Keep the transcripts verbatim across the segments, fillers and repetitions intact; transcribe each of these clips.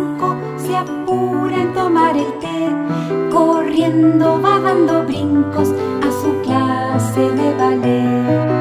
cinco se apura en tomar el té. Corriendo va dando brincos a su clase de ballet.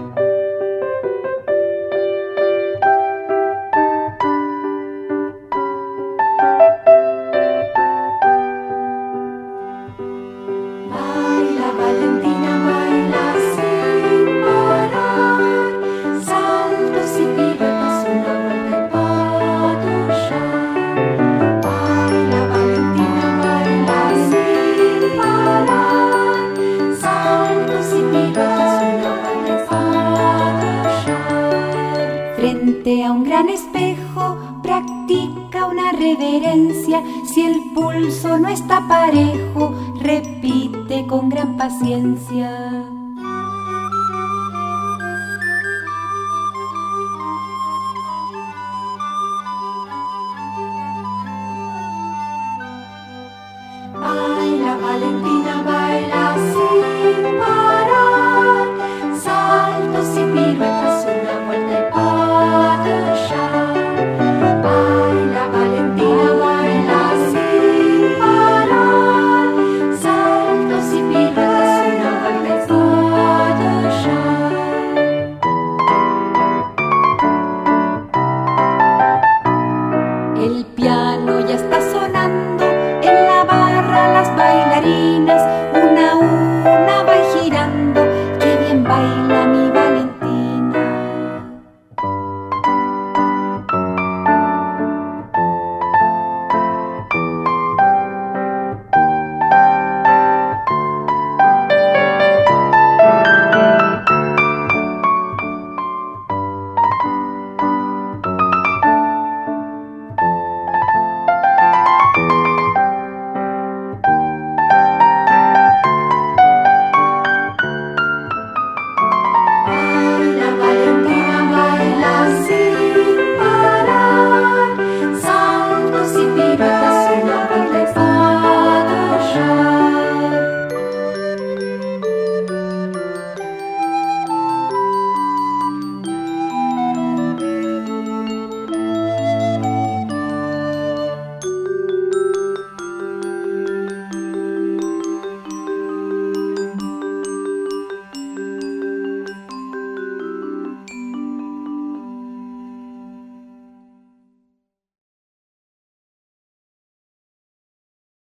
Frente a un gran espejo practica una reverencia. Si el pulso no está parejo, repite con gran paciencia. Baila, Valentina, baila sin parar. Saltos y piruetas, una vuelta y patachar. Baila, Valentina, baila sin parar. Saltos y piruetas, una vuelta y patachar. El piano